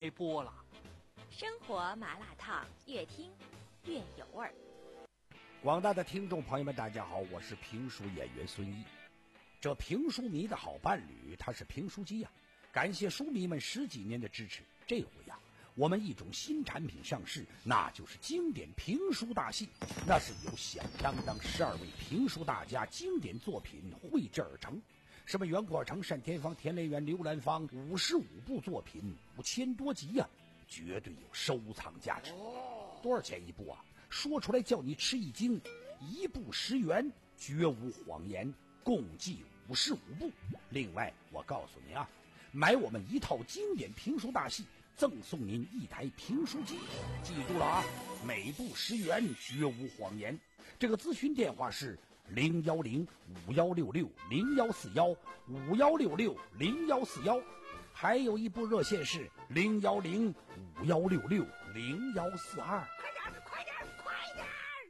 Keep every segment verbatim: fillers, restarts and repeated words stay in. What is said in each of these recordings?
开播了。 生活麻辣烫，越听越有味儿。 广大的听众朋友们，大家好，我是评书演员孙一。这评书迷的好伴侣，他是评书机呀、啊！感谢书迷们十几年的支持。这回呀、啊，我们一种新产品上市，那就是经典评书大戏。那是由响当当十二位评书大家经典作品汇制而成。什么袁阔成、单田芳、田连元、刘兰芳，五十五部作品，五千多集呀、啊，绝对有收藏价值。多少钱一部啊？说出来叫你吃一惊，一部十元，绝无谎言，共计五十五部。另外，我告诉你啊，买我们一套经典评书大戏，赠送您一台评书机。记住了啊，每部十元，绝无谎言。这个咨询电话是零幺零五幺六六零幺四幺五幺六六零幺四幺，还有一部热线是零幺零五幺六六零幺四二。 快点，快点！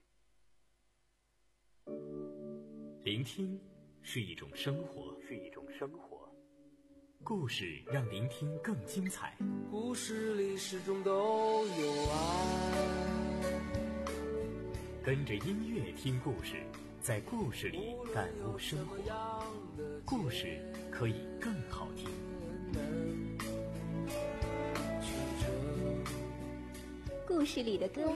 聆听是一种生活，是一种生活。故事让聆听更精彩。 故事里始终都有爱。 跟着音乐听故事，在故事里感悟生活。故事可以更好听。 故事里的歌。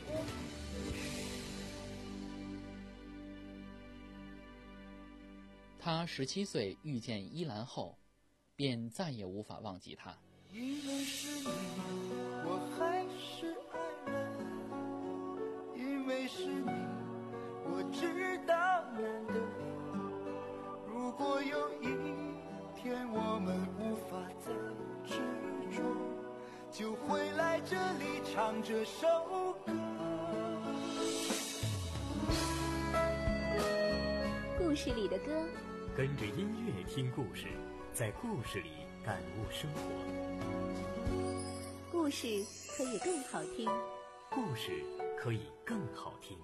他十七岁遇见依兰后，便再也无法忘记她。 因为是你，我还是爱了；因为是你，我知道难得。如果有一天我们无法再执着，就回来这里唱这首歌。 故事里的歌。 跟着音乐听故事，在故事里感悟生活。 故事可以更好听。 故事可以更好听。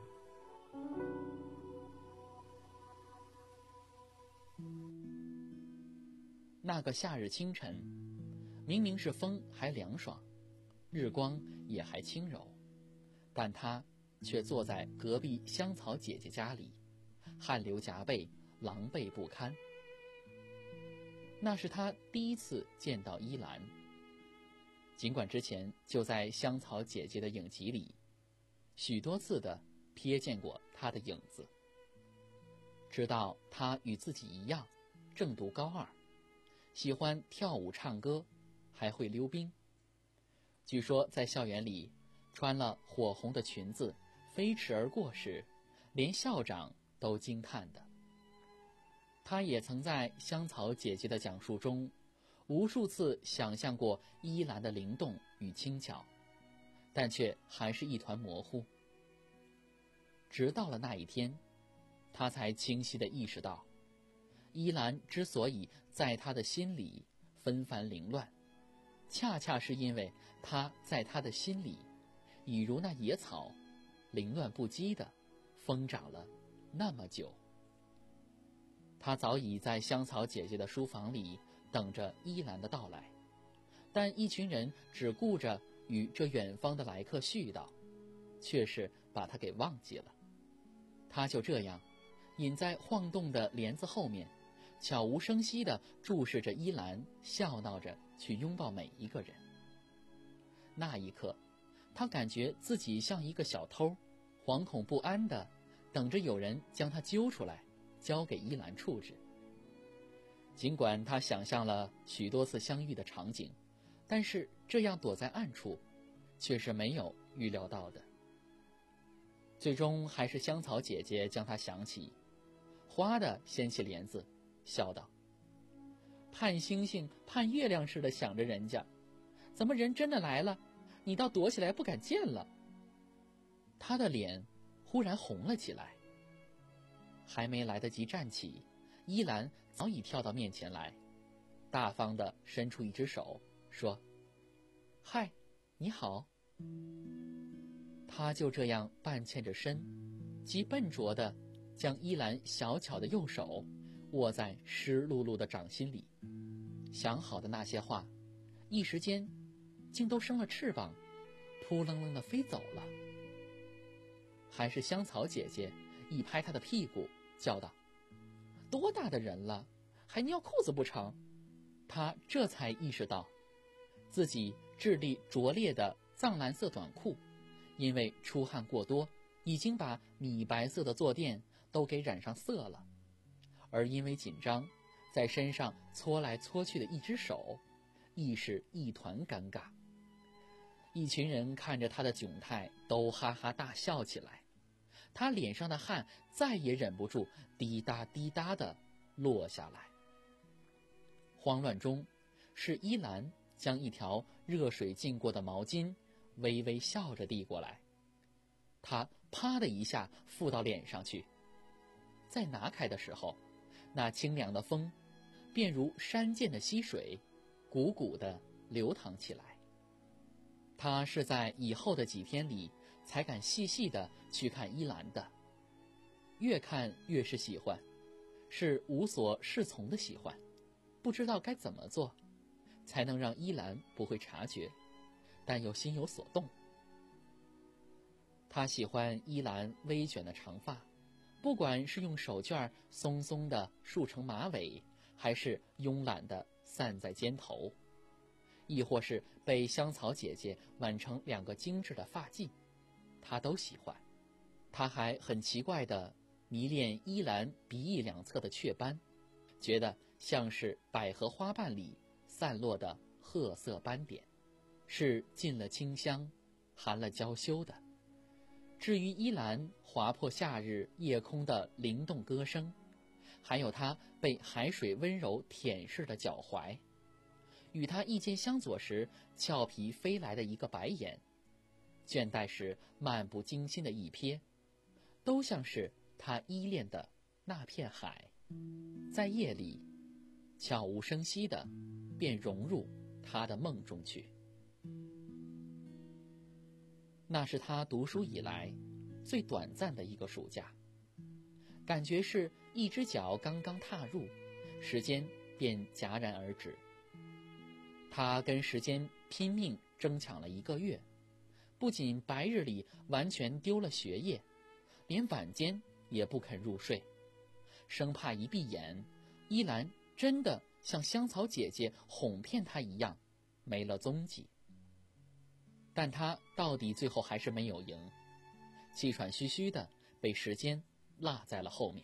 那个夏日清晨，明明是风还凉爽，日光也还轻柔，但他却坐在隔壁香草姐姐家里，汗流浃背，狼狈不堪。那是他第一次见到依兰，尽管之前就在香草姐姐的影集里许多次的瞥见过她的影子，知道她与自己一样正读高二，喜欢跳舞唱歌，还会溜冰。据说在校园里穿了火红的裙子飞驰而过时，连校长都惊叹的。他也曾在香草姐姐的讲述中无数次想象过依兰的灵动与轻巧，但却还是一团模糊。直到了那一天，他才清晰地意识到，依兰之所以在他的心里纷繁凌乱，恰恰是因为他在他的心里已如那野草，凌乱不羁地疯长了那么久。他早已在香草姐姐的书房里等着依兰的到来，但一群人只顾着与这远方的来客絮叨，却是把他给忘记了。他就这样隐在晃动的帘子后面，悄无声息地注视着依兰，笑闹着去拥抱每一个人。那一刻，他感觉自己像一个小偷，惶恐不安地等着有人将他揪出来交给依兰处置。尽管他想象了许多次相遇的场景，但是这样躲在暗处却是没有预料到的。最终还是香草姐姐将他想起，哗地掀起帘子，笑道：盼星星盼月亮似的想着人家，怎么人真的来了，你倒躲起来不敢见了。他的脸忽然红了起来，还没来得及站起，依兰早已跳到面前来，大方地伸出一只手说：嗨，你好。他就这样半欠着身，极笨拙地将依兰小巧的右手握在湿漉漉的掌心里，想好的那些话一时间竟都生了翅膀，扑棱棱地飞走了。还是香草姐姐一拍她的屁股，叫道：多大的人了，还尿裤子不成？她这才意识到，自己质地拙劣的藏蓝色短裤，因为出汗过多，已经把米白色的坐垫都给染上色了。而因为紧张，在身上搓来搓去的一只手，亦是一团尴尬。一群人看着他的窘态，都哈哈大笑起来。他脸上的汗再也忍不住滴答滴答地落下来。慌乱中，是依兰将一条热水浸过的毛巾微微笑着递过来，他啪的一下覆到脸上去。再拿开的时候，那清凉的风便如山涧的溪水，汩汩地流淌起来。他是在以后的几天里才敢细细地去看依兰的，越看越是喜欢，是无所适从的喜欢，不知道该怎么做才能让依兰不会察觉，但又心有所动。他喜欢依兰微卷的长发，不管是用手绢松松地束成马尾，还是慵懒地散在肩头，亦或是被香草姐姐挽成两个精致的发髻，他都喜欢。他还很奇怪地迷恋依兰鼻翼两侧的雀斑，觉得像是百合花瓣里散落的褐色斑点，是进了清香，含了娇羞的。至于依兰划破夏日夜空的灵动歌声，还有她被海水温柔舔舐的脚踝，与她意见相左时俏皮飞来的一个白眼，倦怠时漫不经心的一瞥，都像是她依恋的那片海，在夜里悄无声息的便融入她的梦中去。那是他读书以来最短暂的一个暑假，感觉是一只脚刚刚踏入，时间便戛然而止。他跟时间拼命争抢了一个月，不仅白日里完全丢了学业，连晚间也不肯入睡，生怕一闭眼，依兰真的像香草姐姐哄骗他一样没了踪迹。但他到底最后还是没有赢，气喘吁吁的被时间落在了后面。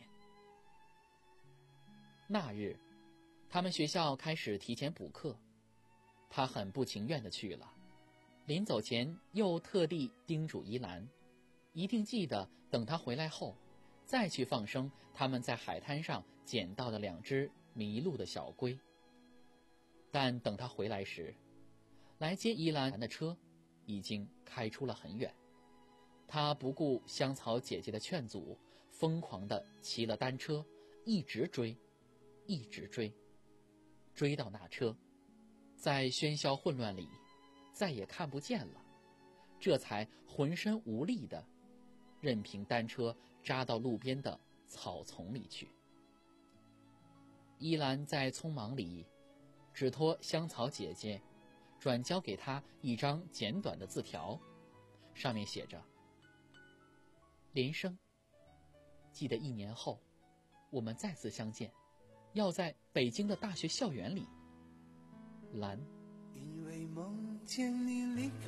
那日，他们学校开始提前补课，他很不情愿地去了。临走前又特地叮嘱依兰，一定记得等他回来后，再去放生他们在海滩上捡到的两只迷路的小龟。但等他回来时，来接依兰的车已经开出了很远。他不顾香草姐姐的劝阻，疯狂地骑了单车，一直追，一直追，追到那车，在喧嚣混乱里再也看不见了，这才浑身无力地任凭单车扎到路边的草丛里去。依兰在匆忙里只托香草姐姐转交给他一张简短的字条，上面写着：连生，记得一年后我们再次相见，要在北京的大学校园里。兰。 因为梦见你离开，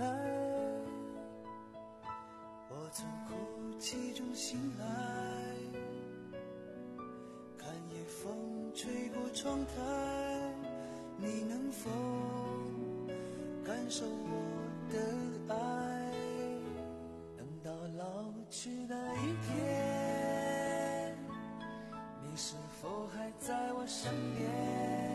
我从哭泣中醒来，看夜风吹过窗台，你能否感受我的爱？等到老去那一天，你是否还在我身边？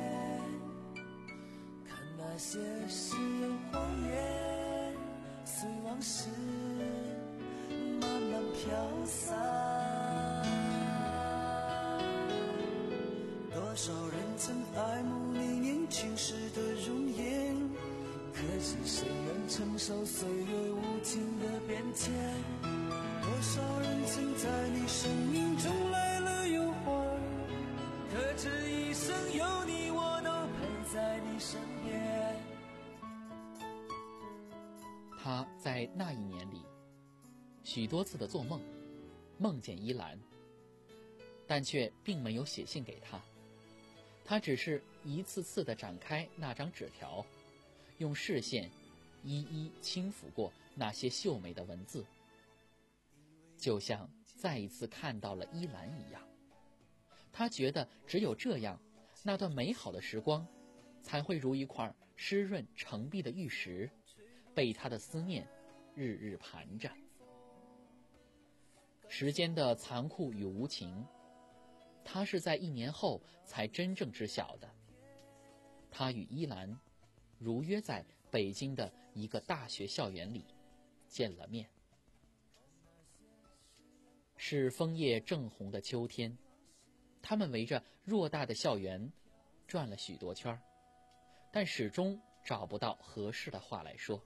看那些誓言谎言，随往事慢慢飘散。多少人曾爱慕你年轻时的容颜，可是谁能承受岁月无情的变迁？多少人曾在你生命中来了又还，可这一生有你，我都陪在你身边。 他在那一年里许多次的做梦，梦见依兰，但却并没有写信给他。他只是一次次地展开那张纸条，用视线一一轻抚过那些秀美的文字，就像再一次看到了依兰一样。他觉得只有这样，那段美好的时光才会如一块湿润澄碧的玉石，被他的思念日日盘着。时间的残酷与无情，他是在一年后才真正知晓的。他与依兰如约在北京的一个大学校园里见了面。是枫叶正红的秋天，他们围着偌大的校园转了许多圈，但始终找不到合适的话来说。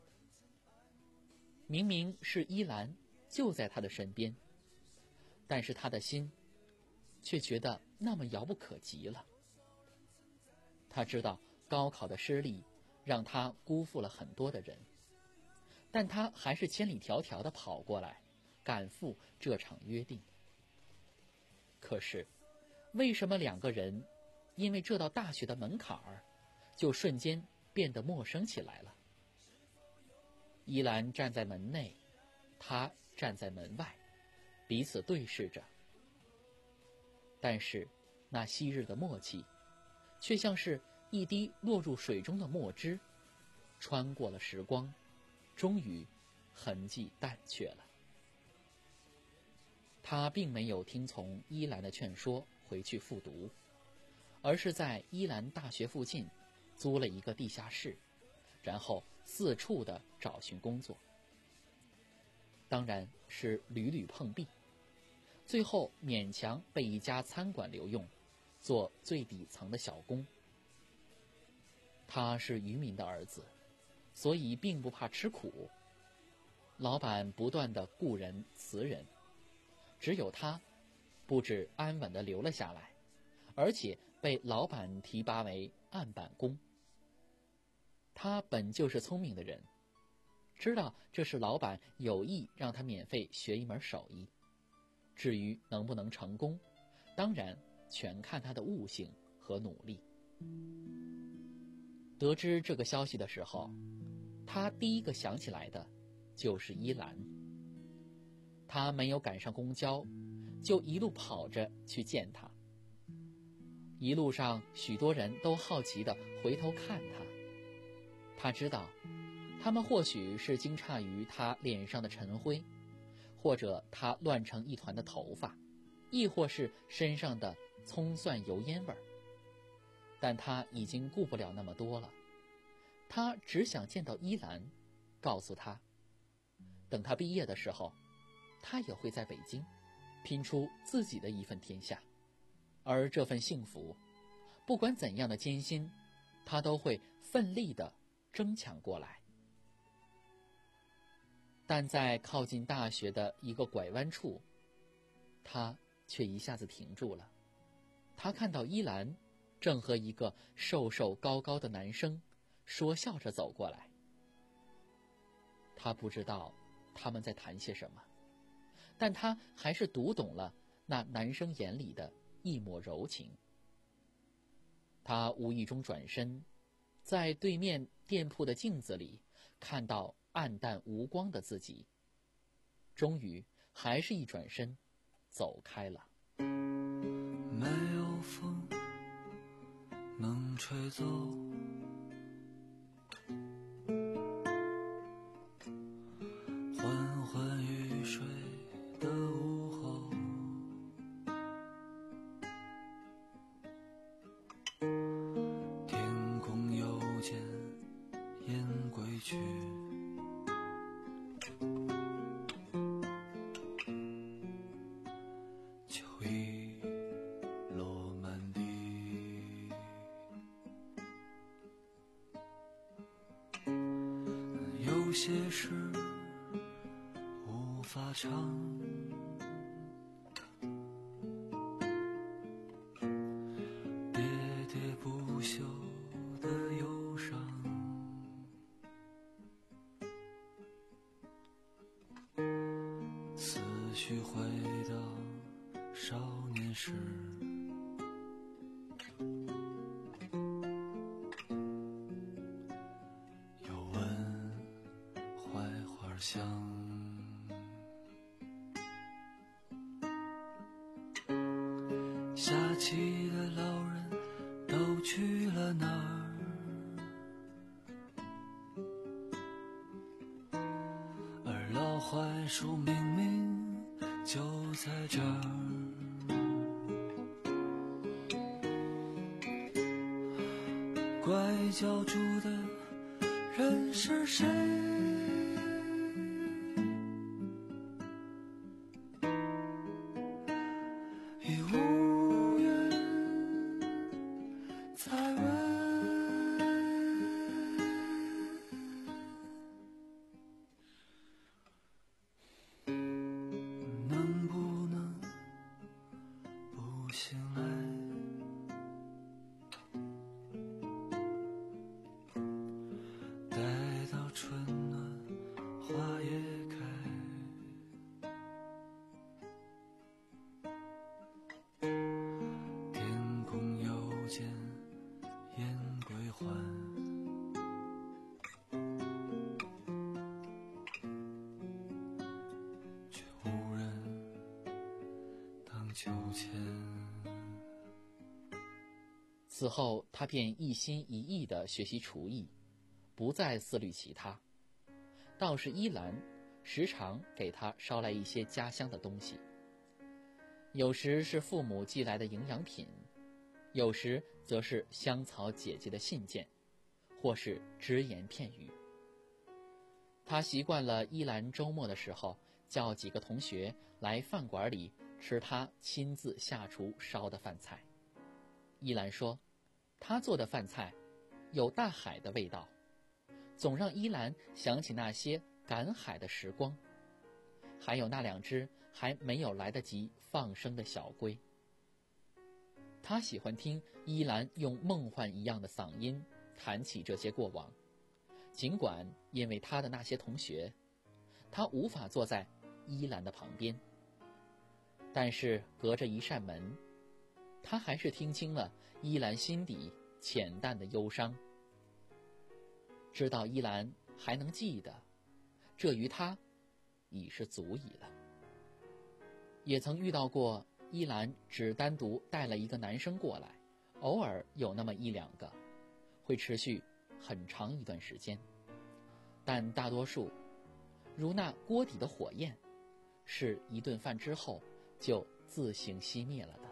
明明是依兰就在他的身边，但是他的心却觉得那么遥不可及了。他知道高考的失利让他辜负了很多的人，但他还是千里迢迢地跑过来赶赴这场约定。可是为什么两个人因为这道大学的门槛儿就瞬间变得陌生起来了？依兰站在门内，他站在门外，彼此对视着。但是那昔日的默契却像是一滴落入水中的墨汁，穿过了时光，终于痕迹淡却了。他并没有听从依兰的劝说回去复读，而是在依兰大学附近租了一个地下室，然后四处的找寻工作。当然是屡屡碰壁，最后勉强被一家餐馆留用，做最底层的小工。他是渔民的儿子，所以并不怕吃苦。老板不断的雇人辞人，只有他不止安稳地留了下来，而且被老板提拔为案板工。他本就是聪明的人，知道这是老板有意让他免费学一门手艺，至于能不能成功，当然全看他的悟性和努力。得知这个消息的时候，他第一个想起来的就是依兰。他没有赶上公交，就一路跑着去见他。一路上许多人都好奇地回头看他，他知道他们或许是惊诧于他脸上的尘灰，或者他乱成一团的头发，亦或是身上的葱蒜油烟味儿。但他已经顾不了那么多了，他只想见到依兰，告诉他，等他毕业的时候，他也会在北京拼出自己的一份天下。而这份幸福，不管怎样的艰辛，他都会奋力地争抢过来。但在靠近大学的一个拐弯处，他却一下子停住了。他看到依兰正和一个瘦瘦高高的男生说笑着走过来。他不知道他们在谈些什么，但他还是读懂了那男生眼里的一抹柔情。他无意中转身，在对面店铺的镜子里看到暗淡无光的自己，终于还是一转身走开了。 没有风能吹走缓缓欲睡的午后，天空又见雁归去，秋意落满地。有些事无法唱，喋喋不休的忧伤， 许回到少年时，又闻槐花香。下棋的老人都去了哪儿？而老槐树明明就在这儿。拐角住的人是谁？已无人再问，能不能不醒来？待到春暖花也开，天空又见燕归还，却无人荡秋千。 此后，他便一心一意地学习厨艺，不再思虑其他。倒是依兰时常给他捎来一些家乡的东西，有时是父母寄来的营养品，有时则是香草姐姐的信件，或是只言片语。他习惯了依兰周末的时候叫几个同学来饭馆里吃他亲自下厨烧的饭菜。依兰说，他做的饭菜有大海的味道，总让依兰想起那些赶海的时光，还有那两只还没有来得及放生的小龟。他喜欢听依兰用梦幻一样的嗓音谈起这些过往，尽管因为他的那些同学，他无法坐在依兰的旁边，但是隔着一扇门，他还是听清了依兰心底浅淡的忧伤。知道依兰还能记得，这于他已是足矣了。也曾遇到过依兰只单独带了一个男生过来，偶尔有那么一两个，会持续很长一段时间，但大多数如那锅底的火焰，是一顿饭之后就自行熄灭了的。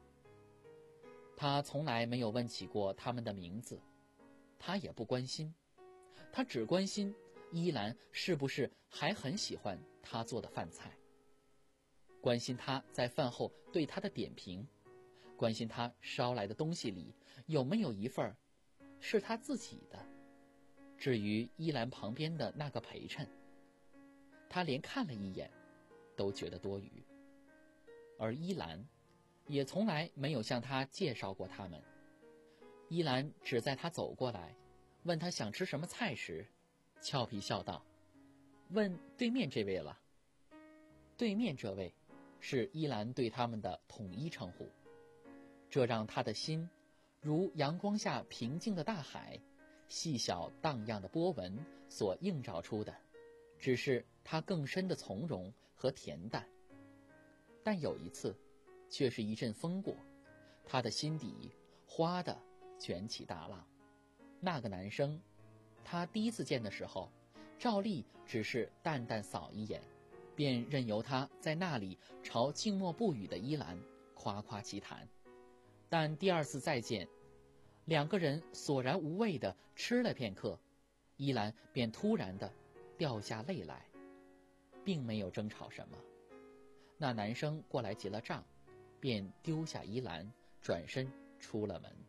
他从来没有问起过他们的名字，他也不关心，他只关心依兰是不是还很喜欢他做的饭菜，关心他在饭后对他的点评，关心他烧来的东西里有没有一份是他自己的。至于依兰旁边的那个陪衬，他连看了一眼都觉得多余，而依兰也从来没有向他介绍过他们。依兰只在他走过来问他想吃什么菜时，俏皮笑道，问对面这位了。对面这位是依兰对他们的统一称呼，这让他的心如阳光下平静的大海，细小荡漾的波纹所映照出的，只是他更深的从容和恬淡。但有一次却是一阵风过，他的心底哗地卷起大浪。那个男生，他第一次见的时候，照例只是淡淡扫一眼，便任由他在那里朝静默不语的依兰夸夸其谈。但第二次再见，两个人索然无味地吃了片刻，依兰便突然地掉下泪来，并没有争吵什么。那男生过来结了账，便丢下依兰，转身出了门。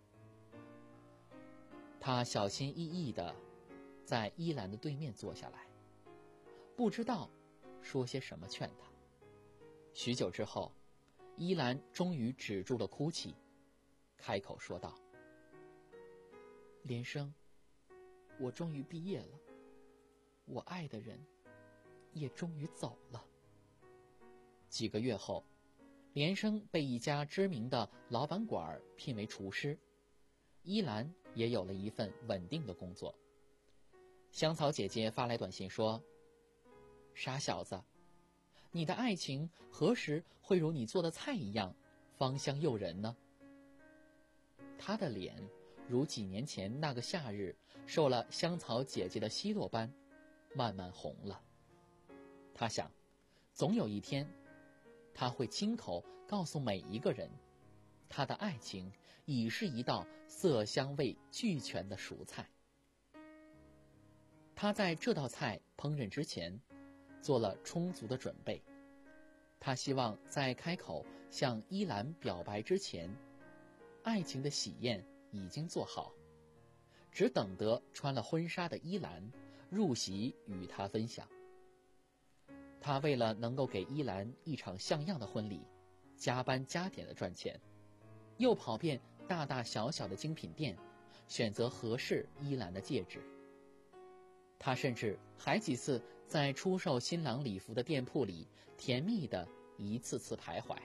他小心翼翼地在依兰的对面坐下来，不知道说些什么劝他。许久之后，依兰终于止住了哭泣，开口说道，连生，我终于毕业了，我爱的人也终于走了。 几个月后，连生被一家知名的老板馆聘为厨师，依兰也有了一份稳定的工作。香草姐姐发来短信说：傻小子，你的爱情何时会如你做的菜一样芳香诱人呢？她的脸如几年前那个夏日受了香草姐姐的奚落般慢慢红了。她想，总有一天她会亲口告诉每一个人，她的爱情已是一道色香味俱全的熟菜。她在这道菜烹饪之前做了充足的准备，她希望在开口向依兰表白之前，爱情的喜宴已经做好，只等得穿了婚纱的依兰入席与她分享。她为了能够给依兰一场像样的婚礼，加班加点的赚钱，又跑遍大大小小的精品店，选择合适依兰的戒指。她甚至还几次在出售新郎礼服的店铺里甜蜜地一次次徘徊。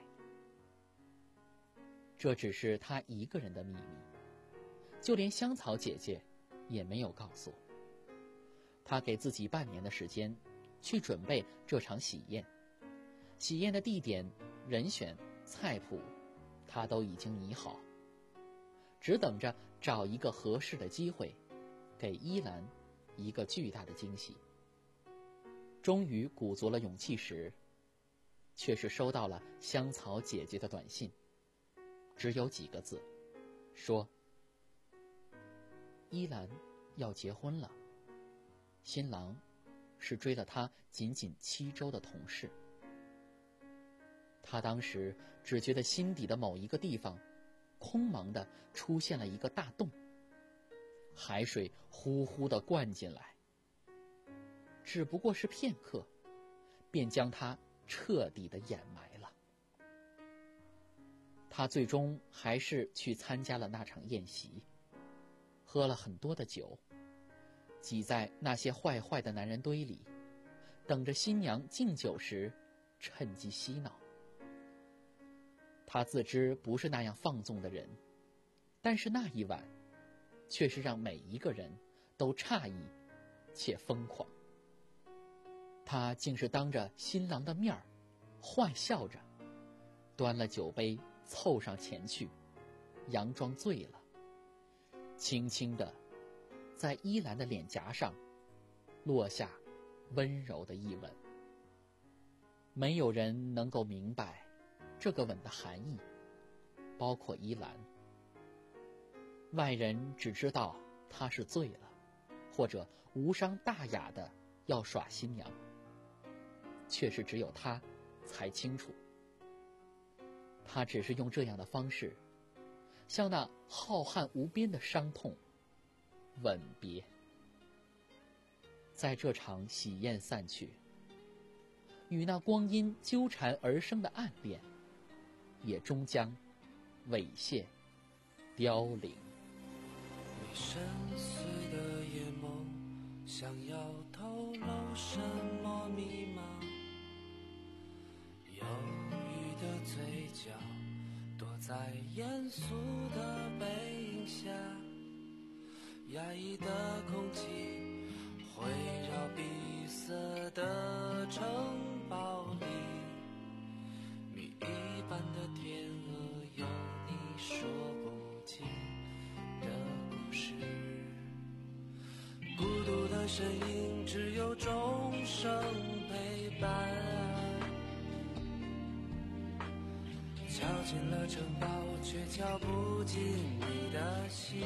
这只是她一个人的秘密，就连香草姐姐也没有告诉。她给自己半年的时间去准备这场喜宴，喜宴的地点、人选、菜谱，她都已经拟好，只等着找一个合适的机会，给依兰一个巨大的惊喜。终于鼓足了勇气时，却是收到了香草姐姐的短信，只有几个字，说依兰要结婚了，新郎是追了她仅仅七周的同事。她当时只觉得心底的某一个地方空茫的出现了一个大洞，海水呼呼地灌进来，只不过是片刻，便将它彻底地掩埋了。他最终还是去参加了那场宴席，喝了很多的酒，挤在那些坏坏的男人堆里，等着新娘敬酒时趁机嬉闹。他自知不是那样放纵的人，但是那一晚却是让每一个人都诧异且疯狂。他竟是当着新郎的面儿坏笑着端了酒杯凑上前去，佯装醉了，轻轻地在依兰的脸颊上落下温柔的一吻。没有人能够明白这个吻的含义，包括依兰。外人只知道他是醉了，或者无伤大雅的要耍新娘，却是只有他才清楚。他只是用这样的方式，向那浩瀚无边的伤痛吻别。在这场喜宴散去，与那光阴纠缠而生的暗恋，也终将猥亵凋零。 你深邃的眼眸，想要透露什么密码？忧郁的嘴角，躲在严肃的背影下，压抑的空气围绕闭塞的城堡里，谜一般的天鹅有你说不尽的故事，孤独的身影只有钟声陪伴，敲进了城堡却敲不进你的心，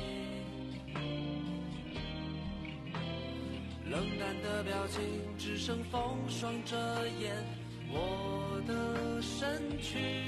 冷淡的表情只剩风霜遮掩我的身躯，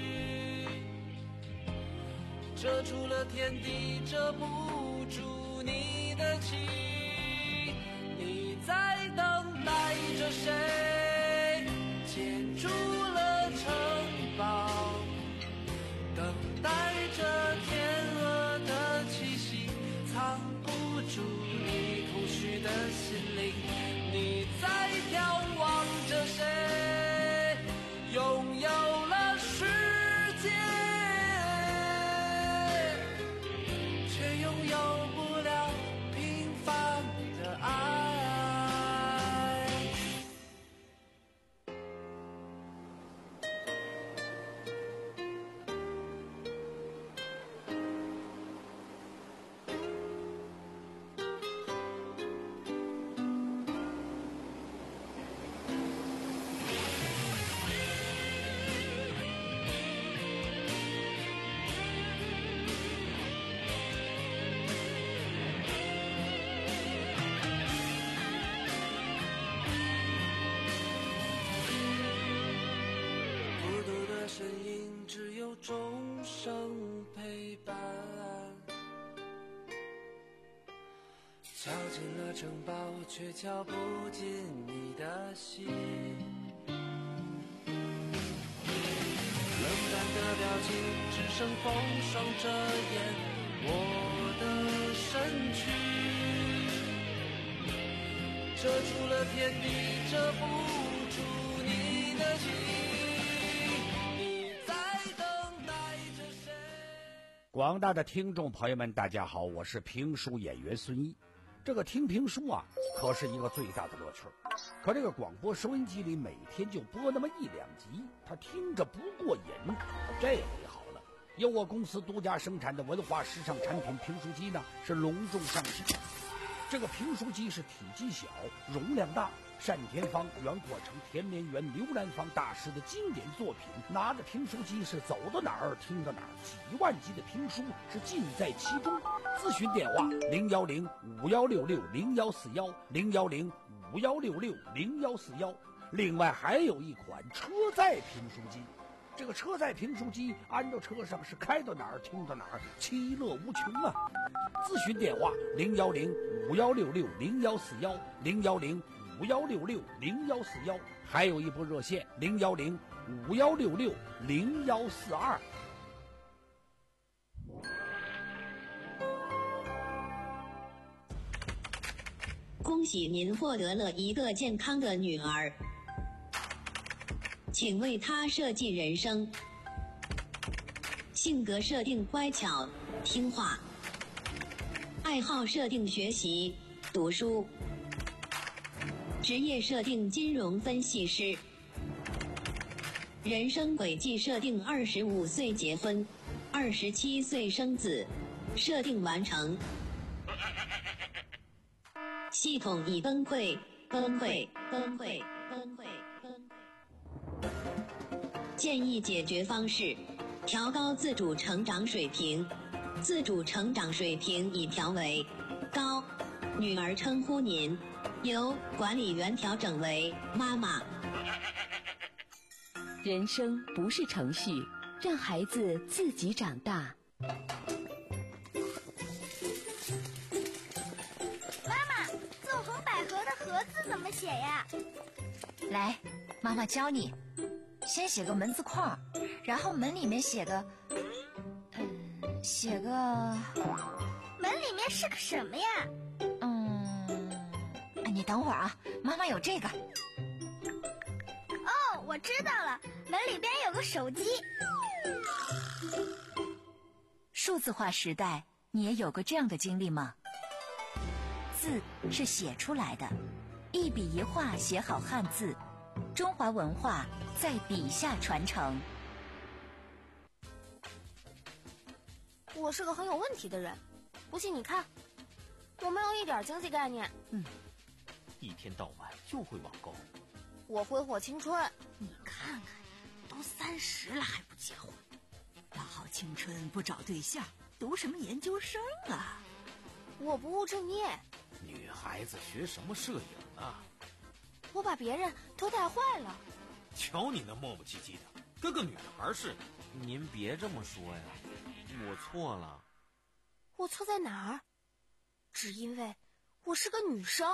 遮住了天地，遮不住你的情。你在等待着谁？建筑了城堡，等待着天鹅的气息，藏不住你空虚的心灵。你在眺望着谁？拥有敲进了城堡，却敲不进你的心。冷淡的表情，只剩风霜遮掩我的身躯，遮住了天地，遮不住你的心。你在等待着谁？ 广大的听众朋友们，大家好，我是评书演员孙一。这个听评书啊，可是一个最大的乐趣。可这个广播收音机里每天就播那么一两集，他听着不过瘾。这回好了，由我公司独家生产的文化时尚产品评书机呢，是隆重上市。这个评书机是体积小、容量大，单田芳、袁阔成、田连元、刘兰芳大师的经典作品，拿着评书机是走到哪儿听到哪儿，几万集的评书是尽在其中。咨询电话零幺零五幺六六零幺四幺零幺零五幺六六零幺四幺。另外还有一款车载评书机，这个车载评书机安到车上是开到哪儿听到哪儿，其乐无穷啊！咨询电话零幺零五幺六六零幺四幺零幺零五幺六六零幺四幺，还有一部热线零幺零五幺六六零幺四二。 恭喜您获得了一个健康的女儿，请为她设计人生。性格设定乖巧听话，爱好设定学习读书，职业设定金融分析师，人生轨迹设定二十五岁结婚，二十七岁生子，设定完成。系统已崩溃，崩溃，崩溃，崩溃，崩溃。建议解决方式：调高自主成长水平。自主成长水平已调为高，女儿称呼您，由管理员调整为妈妈。 人生不是程序，让孩子自己长大。 怎么写呀？ 来，妈妈教你。先写个门字框，然后门里面写个，嗯，写个。 门里面是个什么呀？ 嗯，你等会儿啊，妈妈有这个。 哦，我知道了，门里边有个手机。 数字化时代，你也有过这样的经历吗？字是写出来的。一笔一画写好汉字，中华文化在笔下传承。 我是个很有问题的人，不信你看，我没有一点经济概念。 嗯，一天到晚就会网购。 我挥霍青春。 你看看，都三十了还不结婚，大好青春不找对象，读什么研究生啊？ 我不务正业。 女孩子学什么摄影啊？ 我把别人都带坏了。 瞧你那磨磨唧唧的，跟个女孩似的。 您别这么说呀，我错了。 我错在哪儿？只因为我是个女生。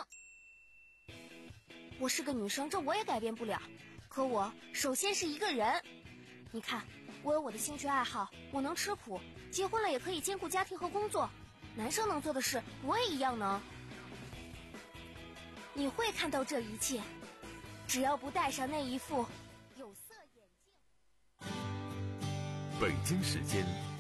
我是个女生，这我也改变不了。可我首先是一个人。你看，我有我的兴趣爱好，我能吃苦，结婚了也可以兼顾家庭和工作。男生能做的事，我也一样能。你会看到这一切，只要不戴上那一副有色眼镜。 北京时间